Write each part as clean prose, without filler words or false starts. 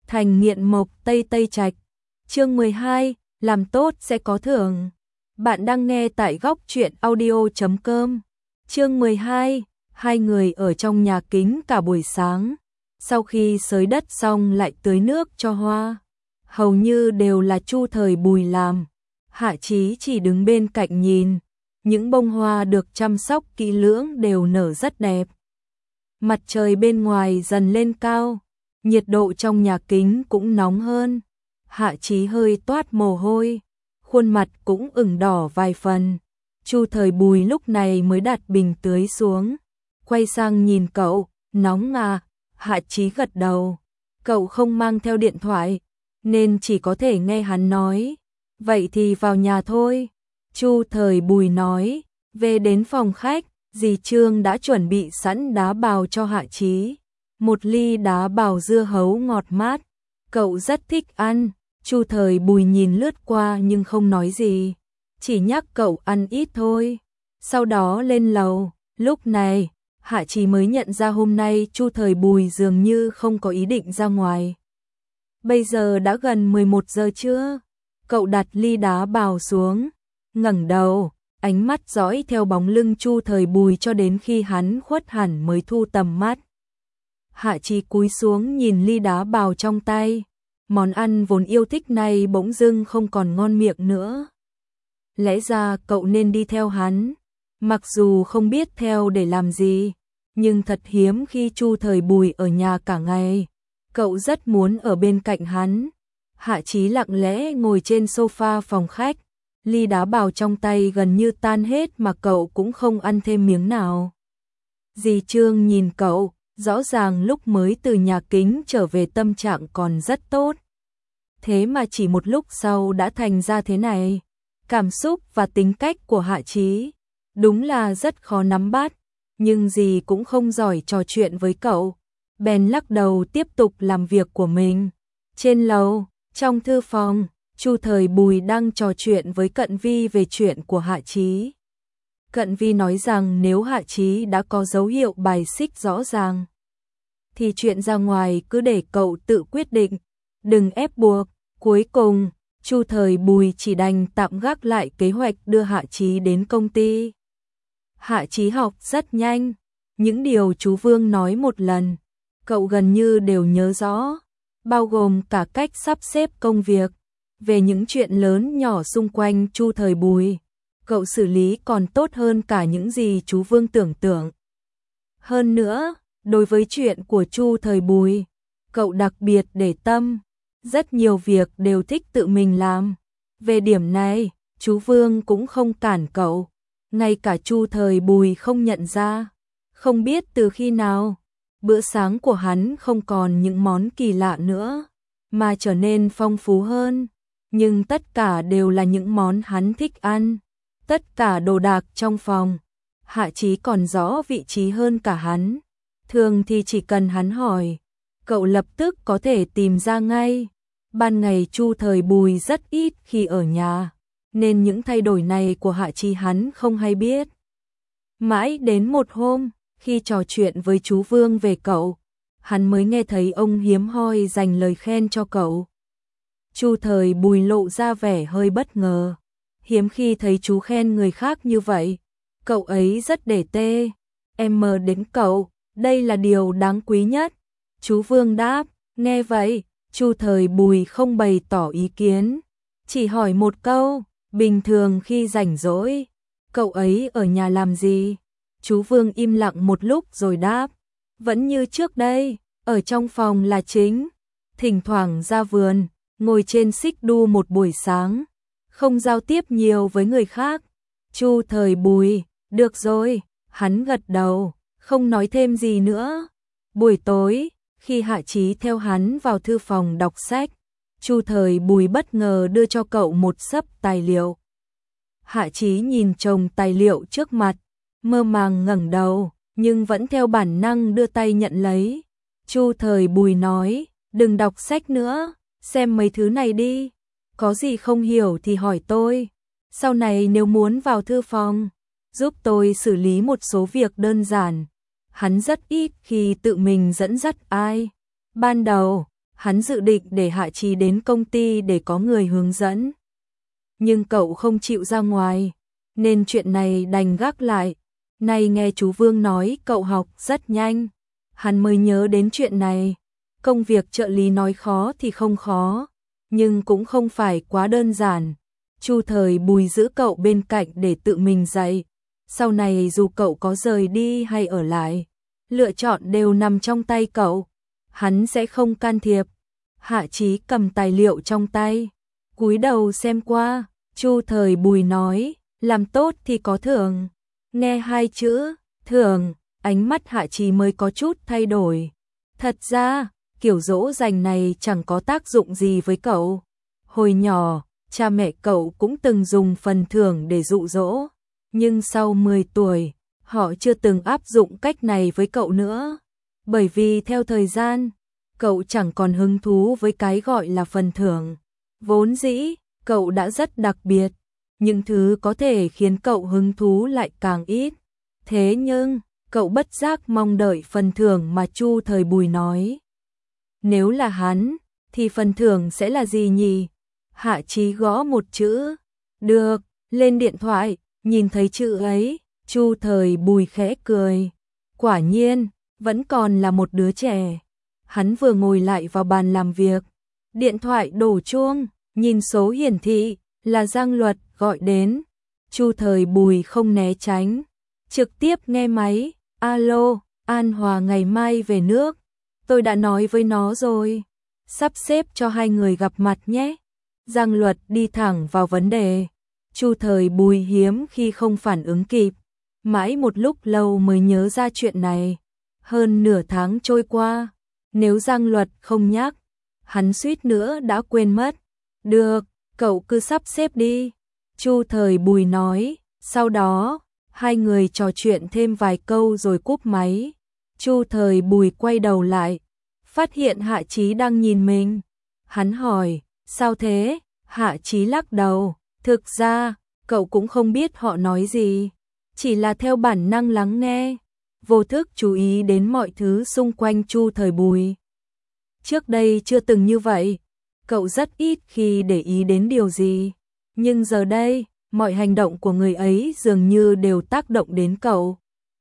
Thành nghiện mộc Tây Tây Trạch. Chương 12, làm tốt sẽ có thưởng. Bạn đang nghe tại góc truyện audio.com. Chương 12, hai người ở trong nhà kính cả buổi sáng. Sau khi xới đất xong lại tưới nước cho hoa. Hầu như đều là Chu Thời Bùi làm. Hạ Chí chỉ đứng bên cạnh nhìn. Những bông hoa được chăm sóc kỹ lưỡng đều nở rất đẹp. Mặt trời bên ngoài dần lên cao. Nhiệt độ trong nhà kính cũng nóng hơn. Hạ Chí hơi toát mồ hôi. Khuôn mặt cũng ửng đỏ vài phần. Chu Thời Bùi lúc này mới đặt bình tưới xuống. Quay sang nhìn cậu, nóng à? Hạ Chí gật đầu. Cậu không mang theo điện thoại, nên chỉ có thể nghe hắn nói. Vậy thì vào nhà thôi. Chu Thời Bùi nói. Về đến phòng khách, dì Trương đã chuẩn bị sẵn đá bào cho Hạ Chí. Một ly đá bào dưa hấu ngọt mát. Cậu rất thích ăn. Chu Thời Bùi nhìn lướt qua nhưng không nói gì. Chỉ nhắc cậu ăn ít thôi. Sau đó lên lầu. Lúc này, Hạ Chí mới nhận ra hôm nay Chu Thời Bùi dường như không có ý định ra ngoài. Bây giờ đã gần 11 giờ trưa. Cậu đặt ly đá bào xuống, ngẩng đầu, ánh mắt dõi theo bóng lưng Chu Thời Bùi cho đến khi hắn khuất hẳn mới thu tầm mắt. Hạ Chí cúi xuống nhìn ly đá bào trong tay. Món ăn vốn yêu thích này bỗng dưng không còn ngon miệng nữa. Lẽ ra cậu nên đi theo hắn. Mặc dù không biết theo để làm gì, nhưng thật hiếm khi Chu Thời Bùi ở nhà cả ngày. Cậu rất muốn ở bên cạnh hắn. Hạ Chí lặng lẽ ngồi trên sofa phòng khách. Ly đá bào trong tay gần như tan hết mà cậu cũng không ăn thêm miếng nào. Dì Trương nhìn cậu, rõ ràng lúc mới từ nhà kính trở về tâm trạng còn rất tốt. Thế mà chỉ một lúc sau đã thành ra thế này. Cảm xúc và tính cách của Hạ Chí đúng là rất khó nắm bắt, nhưng dì cũng không giỏi trò chuyện với cậu. Bèn lắc đầu tiếp tục làm việc của mình. Trên lầu, trong thư phòng, Chu Thời Bùi đang trò chuyện với Cận Vi về chuyện của Hạ Chí. Cận Vi nói rằng nếu Hạ Chí đã có dấu hiệu bài xích rõ ràng, thì chuyện ra ngoài cứ để cậu tự quyết định, đừng ép buộc. Cuối cùng, Chu Thời Bùi chỉ đành tạm gác lại kế hoạch đưa Hạ Chí đến công ty. Hạ Chí học rất nhanh, những điều chú Vương nói một lần, cậu gần như đều nhớ rõ, bao gồm cả cách sắp xếp công việc. Về những chuyện lớn nhỏ xung quanh Chu Thời Bùi, cậu xử lý còn tốt hơn cả những gì chú Vương tưởng tượng. Hơn nữa, đối với chuyện của Chu Thời Bùi, cậu đặc biệt để tâm, rất nhiều việc đều thích tự mình làm. Về điểm này, chú Vương cũng không cản cậu, ngay cả Chu Thời Bùi không nhận ra. Không biết từ khi nào, bữa sáng của hắn không còn những món kỳ lạ nữa, mà trở nên phong phú hơn. Nhưng tất cả đều là những món hắn thích ăn. Tất cả đồ đạc trong phòng, Hạ Chí còn rõ vị trí hơn cả hắn. Thường thì chỉ cần hắn hỏi, cậu lập tức có thể tìm ra ngay. Ban ngày Chu Thời Bùi rất ít khi ở nhà, nên những thay đổi này của Hạ Chí hắn không hay biết. Mãi đến một hôm, khi trò chuyện với chú Vương về cậu, hắn mới nghe thấy ông hiếm hoi dành lời khen cho cậu. Chu Thời Bùi lộ ra vẻ hơi bất ngờ. Hiếm khi thấy chú khen người khác như vậy. Cậu ấy rất để tê. Em mơ đến cậu, đây là điều đáng quý nhất. Chú Vương đáp. Nghe vậy, Chu Thời Bùi không bày tỏ ý kiến, chỉ hỏi một câu, bình thường khi rảnh rỗi, cậu ấy ở nhà làm gì? Chú Vương im lặng một lúc rồi đáp. Vẫn như trước đây, ở trong phòng là chính. Thỉnh thoảng ra vườn, ngồi trên xích đu một buổi sáng, không giao tiếp nhiều với người khác. Chu Thời Bùi, được rồi, hắn gật đầu, không nói thêm gì nữa. Buổi tối, khi Hạ Chí theo hắn vào thư phòng đọc sách, Chu Thời Bùi bất ngờ đưa cho cậu một xấp tài liệu. Hạ Chí nhìn chồng tài liệu trước mặt, mơ màng ngẩng đầu, nhưng vẫn theo bản năng đưa tay nhận lấy. Chu Thời Bùi nói, đừng đọc sách nữa, xem mấy thứ này đi, có gì không hiểu thì hỏi tôi. Sau này nếu muốn vào thư phòng, giúp tôi xử lý một số việc đơn giản. Hắn rất ít khi tự mình dẫn dắt ai. Ban đầu, Hắn dự định để Hạ Chí đến công ty để có người hướng dẫn. Nhưng cậu không chịu ra ngoài, nên chuyện này đành gác lại. Nay nghe chú Vương nói cậu học rất nhanh, hắn mới nhớ đến chuyện này. Công việc trợ lý nói khó thì không khó, nhưng cũng không phải quá đơn giản. Chu Thời Bùi giữ cậu bên cạnh để tự mình dạy. Sau này dù cậu có rời đi hay ở lại, lựa chọn đều nằm trong tay cậu. Hắn sẽ không can thiệp. Hạ Chí cầm tài liệu trong tay, cúi đầu xem qua. Chu Thời Bùi nói, làm tốt thì có thưởng. Nghe hai chữ thưởng, ánh mắt Hạ Chí mới có chút thay đổi. Thật ra, kiểu dỗ dành này chẳng có tác dụng gì với cậu. Hồi nhỏ, cha mẹ cậu cũng từng dùng phần thưởng để dụ dỗ, nhưng sau 10 tuổi, họ chưa từng áp dụng cách này với cậu nữa. Bởi vì theo thời gian, cậu chẳng còn hứng thú với cái gọi là phần thưởng. Vốn dĩ, cậu đã rất đặc biệt, những thứ có thể khiến cậu hứng thú lại càng ít. Thế nhưng, cậu bất giác mong đợi phần thưởng mà Chu Thời Bùi nói. Nếu là hắn, thì phần thưởng sẽ là gì nhỉ? Hạ Chí gõ một chữ. Được, lên điện thoại, nhìn thấy chữ ấy, Chu Thời Bùi khẽ cười. Quả nhiên, vẫn còn là một đứa trẻ. Hắn vừa ngồi lại vào bàn làm việc. Điện thoại đổ chuông, nhìn số hiển thị, là Giang Luật gọi đến. Chu Thời Bùi không né tránh, trực tiếp nghe máy. Alo, An Hòa ngày mai về nước. Tôi đã nói với nó rồi. Sắp xếp cho hai người gặp mặt nhé. Giang Luật đi thẳng vào vấn đề. Chu Thời Bùi hiếm khi không phản ứng kịp. Mãi một lúc lâu mới nhớ ra chuyện này. Hơn nửa tháng trôi qua, nếu Giang Luật không nhắc, hắn suýt nữa đã quên mất. Được, cậu cứ sắp xếp đi. Chu Thời Bùi nói. Sau đó, hai người trò chuyện thêm vài câu rồi cúp máy. Chu Thời Bùi quay đầu lại, phát hiện Hạ Chí đang nhìn mình. Hắn hỏi, sao thế? Hạ Chí lắc đầu, thực ra, cậu cũng không biết họ nói gì, chỉ là theo bản năng lắng nghe, vô thức chú ý đến mọi thứ xung quanh Chu Thời Bùi. Trước đây chưa từng như vậy, cậu rất ít khi để ý đến điều gì, nhưng giờ đây, mọi hành động của người ấy dường như đều tác động đến cậu.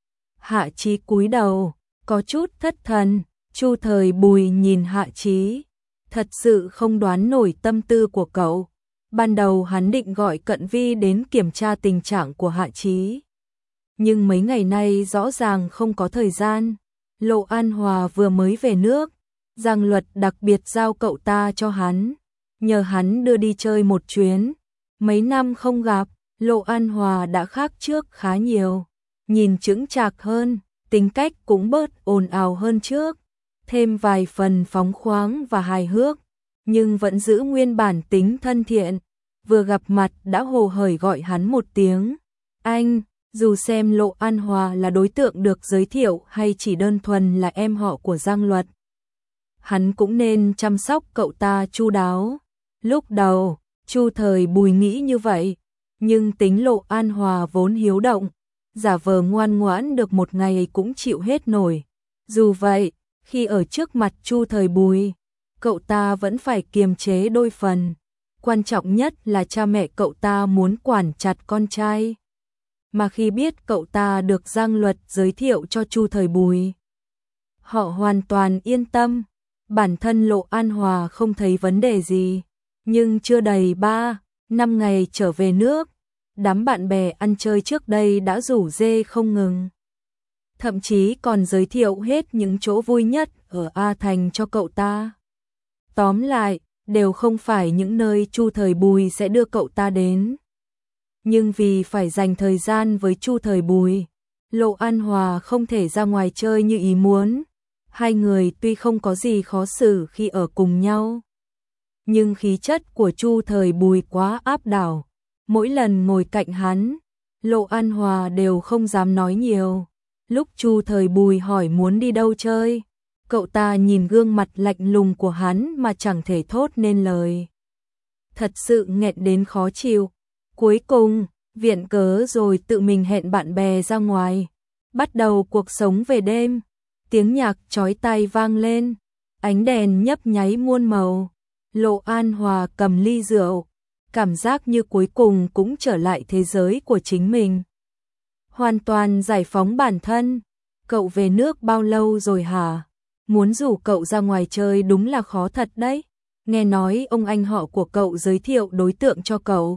Hạ Chí cúi đầu, có chút thất thần. Chu Thời Bùi nhìn Hạ Chí, thật sự không đoán nổi tâm tư của cậu. Ban đầu hắn định gọi Cận Vi đến kiểm tra tình trạng của Hạ Chí, nhưng mấy ngày nay rõ ràng không có thời gian. Lộ An Hòa vừa mới về nước, Giang Luật đặc biệt giao cậu ta cho hắn, nhờ hắn đưa đi chơi một chuyến. Mấy năm không gặp, Lộ An Hòa đã khác trước khá nhiều, nhìn chững chạc hơn, tính cách cũng bớt ồn ào hơn trước, thêm vài phần phóng khoáng và hài hước, nhưng vẫn giữ nguyên bản tính thân thiện. Vừa gặp mặt đã hồ hởi gọi hắn một tiếng anh, dù xem Lộ An Hòa là đối tượng được giới thiệu hay chỉ đơn thuần là em họ của Giang Luật, hắn cũng nên chăm sóc cậu ta chu đáo. Lúc đầu, Chu Thời Bùi nghĩ như vậy, nhưng tính Lộ An Hòa vốn hiếu động, giả vờ ngoan ngoãn được một ngày cũng chịu hết nổi. Dù vậy, khi ở trước mặt Chu Thời Bùi, cậu ta vẫn phải kiềm chế đôi phần. Quan trọng nhất là cha mẹ cậu ta muốn quản chặt con trai. Mà khi biết cậu ta được Giang Luật giới thiệu cho Chu Thời Bùi, họ hoàn toàn yên tâm. Bản thân Lộ An Hòa không thấy vấn đề gì, nhưng chưa đầy 3-5 ngày trở về nước, đám bạn bè ăn chơi trước đây đã rủ rê không ngừng. Thậm chí còn giới thiệu hết những chỗ vui nhất ở A Thành cho cậu ta. Tóm lại, đều không phải những nơi Chu Thời Bùi sẽ đưa cậu ta đến. Nhưng vì phải dành thời gian với Chu Thời Bùi, Lộ An Hòa không thể ra ngoài chơi như ý muốn. Hai người tuy không có gì khó xử khi ở cùng nhau, nhưng khí chất của Chu Thời Bùi quá áp đảo. Mỗi lần ngồi cạnh hắn, Lộ An Hòa đều không dám nói nhiều. Lúc Chu Thời Bùi hỏi muốn đi đâu chơi, cậu ta nhìn gương mặt lạnh lùng của hắn mà chẳng thể thốt nên lời. Thật sự nghẹn đến khó chịu. Cuối cùng, viện cớ rồi tự mình hẹn bạn bè ra ngoài, bắt đầu cuộc sống về đêm. Tiếng nhạc chói tai vang lên, ánh đèn nhấp nháy muôn màu. Lộ An Hòa cầm ly rượu, cảm giác như cuối cùng cũng trở lại thế giới của chính mình. Hoàn toàn giải phóng bản thân. Cậu về nước bao lâu rồi hả? Muốn rủ cậu ra ngoài chơi đúng là khó thật đấy. Nghe nói ông anh họ của cậu giới thiệu đối tượng cho cậu.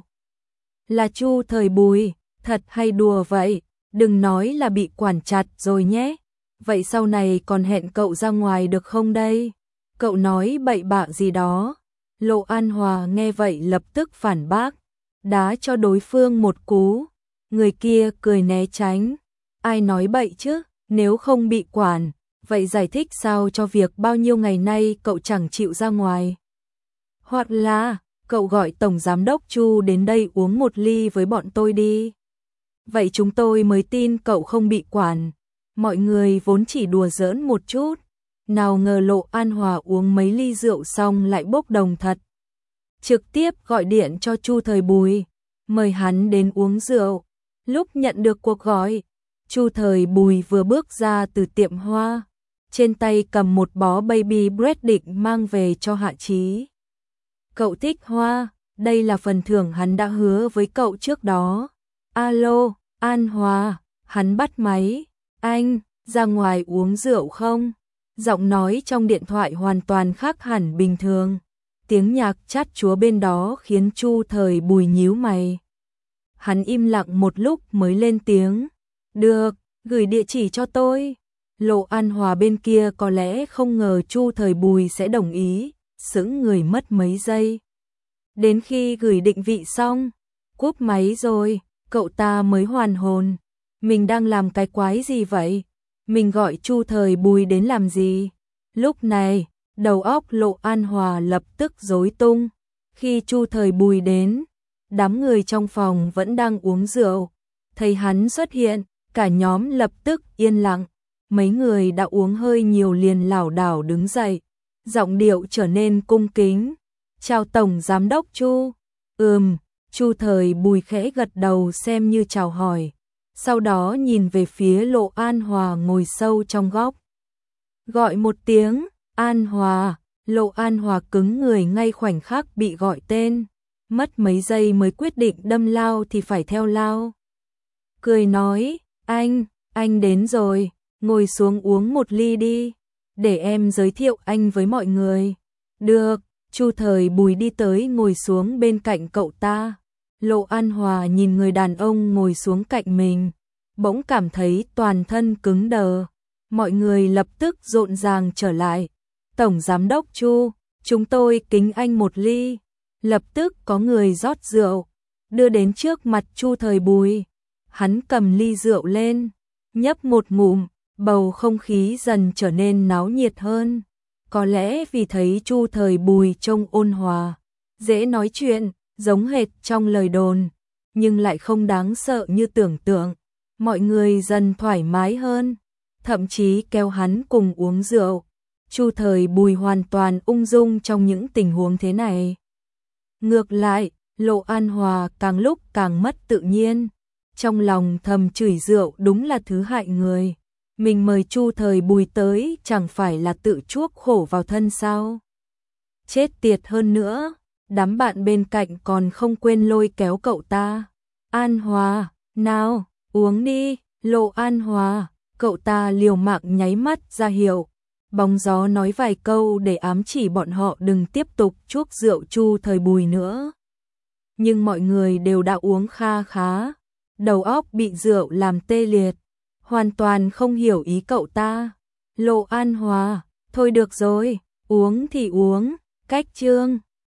Là Chu Thời Bùi, thật hay đùa vậy? Đừng nói là bị quản chặt rồi nhé. Vậy sau này còn hẹn cậu ra ngoài được không đây? Cậu nói bậy bạ gì đó. Lộ An Hòa nghe vậy lập tức phản bác, đá cho đối phương một cú. Người kia cười né tránh. Ai nói bậy chứ, nếu không bị quản, vậy giải thích sao cho việc bao nhiêu ngày nay cậu chẳng chịu ra ngoài. Hoặc là, cậu gọi Tổng Giám đốc Chu đến đây uống một ly với bọn tôi đi. Vậy chúng tôi mới tin cậu không bị quản. Mọi người vốn chỉ đùa giỡn một chút. Nào ngờ Lộ An Hòa uống mấy ly rượu xong lại bốc đồng thật. Trực tiếp gọi điện cho Chu Thời Bùi, mời hắn đến uống rượu. Lúc nhận được cuộc gọi, Chu Thời Bùi vừa bước ra từ tiệm hoa, trên tay cầm một bó baby bread định mang về cho Hạ Chí. Cậu thích hoa, đây là phần thưởng hắn đã hứa với cậu trước đó. Alo, An Hòa, hắn bắt máy. Anh, ra ngoài uống rượu không? Giọng nói trong điện thoại hoàn toàn khác hẳn bình thường. Tiếng nhạc chát chúa bên đó khiến Chu Thời Bùi nhíu mày. Hắn im lặng một lúc mới lên tiếng. Được, gửi địa chỉ cho tôi. Lộ An Hòa bên kia có lẽ không ngờ Chu Thời Bùi sẽ đồng ý, sững người mất mấy giây. Đến khi gửi định vị xong, cúp máy rồi, cậu ta mới hoàn hồn. Mình đang làm cái quái gì vậy? Mình gọi Chu Thời Bùi đến làm gì? Lúc này, đầu óc Lộ An Hòa lập tức rối tung. Khi Chu Thời Bùi đến, đám người trong phòng vẫn đang uống rượu. Thấy hắn xuất hiện, cả nhóm lập tức yên lặng. Mấy người đã uống hơi nhiều liền lảo đảo đứng dậy. Giọng điệu trở nên cung kính. Chào Tổng Giám đốc Chu. Chu Thời Bùi khẽ gật đầu xem như chào hỏi. Sau đó nhìn về phía Lộ An Hòa ngồi sâu trong góc. Gọi một tiếng, An Hòa. Lộ An Hòa cứng người ngay khoảnh khắc bị gọi tên. Mất mấy giây mới quyết định đâm lao thì phải theo lao. Cười nói, anh đến rồi, ngồi xuống uống một ly đi. Để em giới thiệu anh với mọi người. Được, Chu Thời Bùi đi tới ngồi xuống bên cạnh cậu ta. Lộ An Hòa nhìn người đàn ông ngồi xuống cạnh mình, bỗng cảm thấy toàn thân cứng đờ. Mọi người lập tức rộn ràng trở lại. Tổng Giám đốc Chu, chúng tôi kính anh một ly. Lập tức có người rót rượu, đưa đến trước mặt Chu Thời Bùi. Hắn cầm ly rượu lên, nhấp một ngụm, bầu không khí dần trở nên náo nhiệt hơn. Có lẽ vì thấy Chu Thời Bùi trông ôn hòa, dễ nói chuyện, giống hệt trong lời đồn, nhưng lại không đáng sợ như tưởng tượng. Mọi người dần thoải mái hơn, thậm chí kéo hắn cùng uống rượu. Chu Thời Bùi hoàn toàn ung dung trong những tình huống thế này. Ngược lại, Lộ An Hòa càng lúc càng mất tự nhiên, trong lòng thầm chửi rượu đúng là thứ hại người. Mình mời Chu Thời Bùi tới chẳng phải là tự chuốc khổ vào thân sao? Chết tiệt hơn nữa, đám bạn bên cạnh còn không quên lôi kéo cậu ta. An Hòa, nào, uống đi. Lộ An Hòa, cậu ta liều mạng nháy mắt ra hiệu. Bóng gió nói vài câu để ám chỉ bọn họ đừng tiếp tục chuốc rượu Chu Thời Bùi nữa. Nhưng mọi người đều đã uống kha khá, đầu óc bị rượu làm tê liệt, hoàn toàn không hiểu ý cậu ta. Lộ An Hòa, thôi được rồi, uống thì uống, cách chương.